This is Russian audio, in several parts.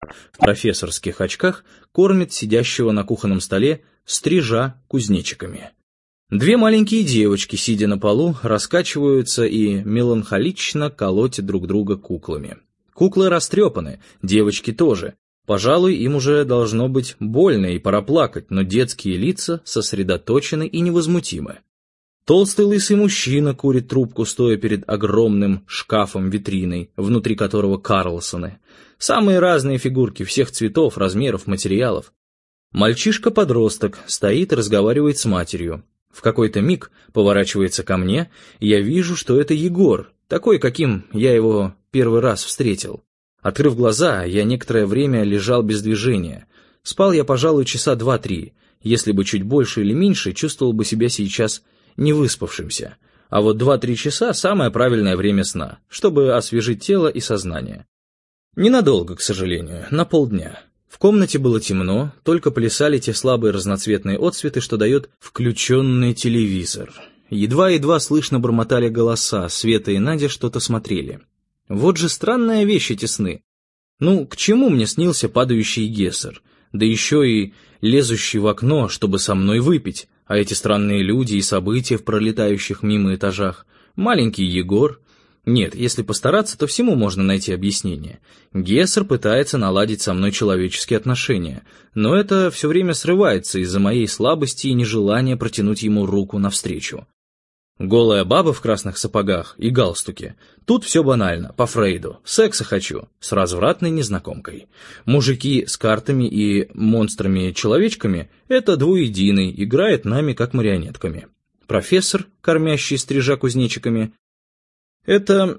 в профессорских очках кормит сидящего на кухонном столе стрижа кузнечиками. Две маленькие девочки, сидя на полу, раскачиваются и меланхолично колотят друг друга куклами. Куклы растрепаны, девочки тоже. Пожалуй, им уже должно быть больно и пора плакать, но детские лица сосредоточены и невозмутимы. Толстый лысый мужчина курит трубку, стоя перед огромным шкафом-витриной, внутри которого Карлсоны. Самые разные фигурки, всех цветов, размеров, материалов. Мальчишка-подросток стоит и разговаривает с матерью. В какой-то миг поворачивается ко мне, и я вижу, что это Егор, такой, каким я его первый раз встретил. Открыв глаза, я некоторое время лежал без движения. Спал я, пожалуй, часа 2-3. Если бы чуть больше или меньше, чувствовал бы себя сейчас не выспавшимся. А вот 2-3 часа – самое правильное время сна, чтобы освежить тело и сознание. Ненадолго, к сожалению, на полдня. В комнате было темно, только плясали те слабые разноцветные отсветы, что дает включенный телевизор. Едва-едва слышно бормотали голоса, Света и Надя что-то смотрели. Вот же странная вещь эти сны. Ну, к чему мне снился падающий Гессер? Да еще и лезущий в окно, чтобы со мной выпить. А эти странные люди и события в пролетающих мимо этажах. Маленький Егор. Нет, если постараться, то всему можно найти объяснение. Гессер пытается наладить со мной человеческие отношения, но это все время срывается из-за моей слабости и нежелания протянуть ему руку навстречу. Голая баба в красных сапогах и галстуке. Тут все банально, по Фрейду. Секса хочу, с развратной незнакомкой. Мужики с картами и монстрами-человечками — это двуединый, играет нами как марионетками. Профессор, кормящий стрижа кузнечиками, это,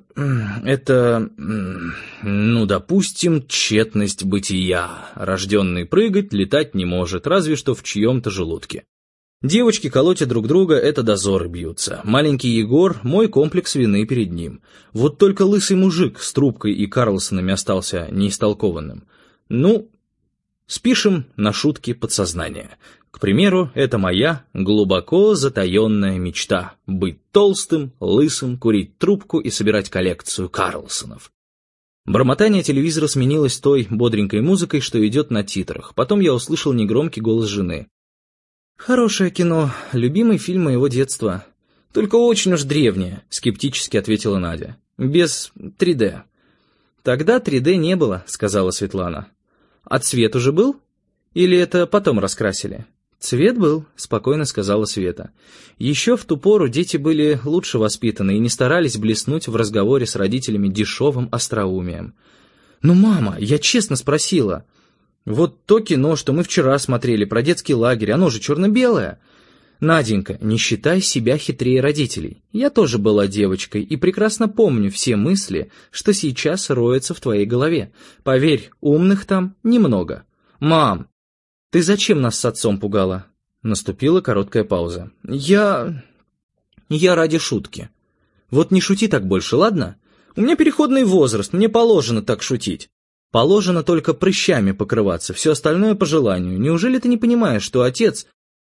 допустим, тщетность бытия. Рожденный прыгать, летать не может, разве что в чьем-то желудке. Девочки колотят друг друга, это дозоры бьются. Маленький Егор — мой комплекс вины перед ним. Вот только лысый мужик с трубкой и Карлсонами остался неистолкованным. Ну, спишем на шутки подсознания. К примеру, это моя глубоко затаенная мечта — быть толстым, лысым, курить трубку и собирать коллекцию Карлсонов. Бормотание телевизора сменилось той бодренькой музыкой, что идет на титрах. Потом я услышал негромкий голос жены. «Хорошее кино, любимый фильм моего детства. Только очень уж древнее», — скептически ответила Надя. «Без 3D». «Тогда 3D не было», — сказала Светлана. «А цвет уже был? Или это потом раскрасили?» «Цвет был», — спокойно сказала Света. «Еще в ту пору дети были лучше воспитаны и не старались блеснуть в разговоре с родителями дешевым остроумием». «Ну, мама, я честно спросила. Вот то кино, что мы вчера смотрели про детский лагерь, оно же черно-белое. Наденька, не считай себя хитрее родителей. Я тоже была девочкой и прекрасно помню все мысли, что сейчас роются в твоей голове. Поверь, умных там немного. Мам, ты зачем нас с отцом пугала?» Наступила короткая пауза. Я ради шутки. Вот не шути так больше, ладно? У меня переходный возраст, мне положено так шутить. Положено только прыщами покрываться, все остальное по желанию. Неужели ты не понимаешь, что отец...»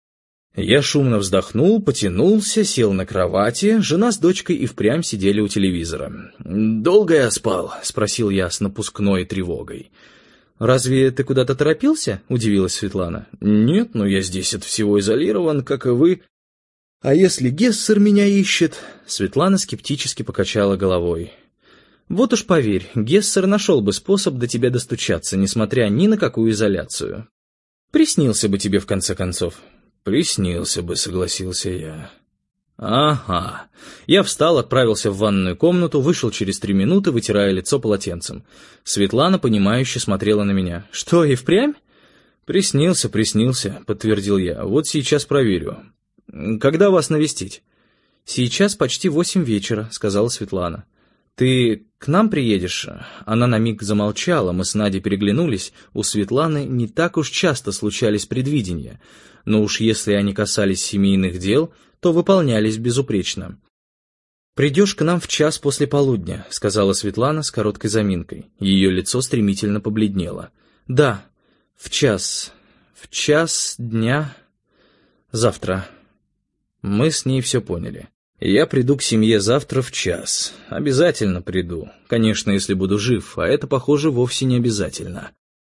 Я шумно вздохнул, потянулся, сел на кровати. Жена с дочкой и впрямь сидели у телевизора. «Долго я спал?» — спросил я с напускной тревогой. «Разве ты куда-то торопился?» — удивилась Светлана. «Нет, но я здесь от всего изолирован, как и вы». «А если Гессер меня ищет?» Светлана скептически покачала головой. «Вот уж поверь, Гессер нашел бы способ до тебя достучаться, несмотря ни на какую изоляцию. Приснился бы тебе в конце концов». «Приснился бы», — согласился я. «Ага». Я встал, отправился в ванную комнату, вышел через 3 минуты, вытирая лицо полотенцем. Светлана, понимающе смотрела на меня. «Что, и впрямь?» «Приснился», — подтвердил я. «Вот сейчас проверю. Когда вас навестить?» «Сейчас почти 8 вечера», — сказала Светлана. «Ты к нам приедешь?» Она на миг замолчала, мы с Надей переглянулись. У Светланы не так уж часто случались предвидения, но уж если они касались семейных дел, то выполнялись безупречно. «Придешь к нам в 1:00 после полудня», — сказала Светлана с короткой заминкой. Ее лицо стремительно побледнело. «Да, в 1:00. В 1:00 дня. Завтра». Мы с ней все поняли. «Я приду к семье завтра в 1:00. Обязательно приду. Конечно, если буду жив, а это, похоже, вовсе не обязательно».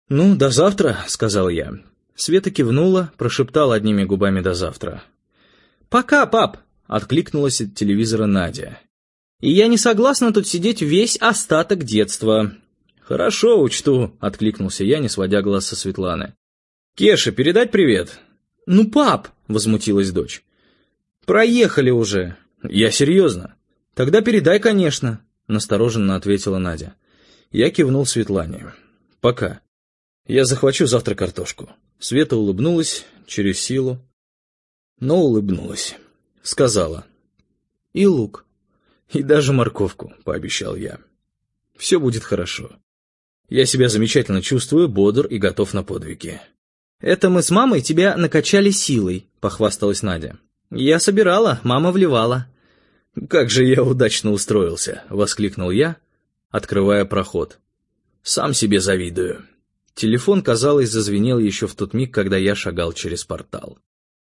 «Ну, до завтра», — сказал я. Света кивнула, прошептала одними губами «до завтра». «Пока, пап», — откликнулась от телевизора Надя. «И я не согласна тут сидеть весь остаток детства». «Хорошо, учту», — откликнулся я, не сводя глаз со Светланы. «Кеше, передать привет?» «Ну, пап», — возмутилась дочь. «Проехали уже». «Я серьезно». «Тогда передай, конечно», — настороженно ответила Надя. Я кивнул Светлане. «Пока. Я захвачу завтра картошку». Света улыбнулась через силу, но улыбнулась. Сказала. «И лук. И даже морковку», — пообещал я. «Все будет хорошо. Я себя замечательно чувствую, бодр и готов на подвиги». «Это мы с мамой тебя накачали силой», — похвасталась Надя. «Я собирала, мама вливала». «Как же я удачно устроился», — воскликнул я, открывая проход. «Сам себе завидую». Телефон, казалось, зазвенел еще в тот миг, когда я шагал через портал.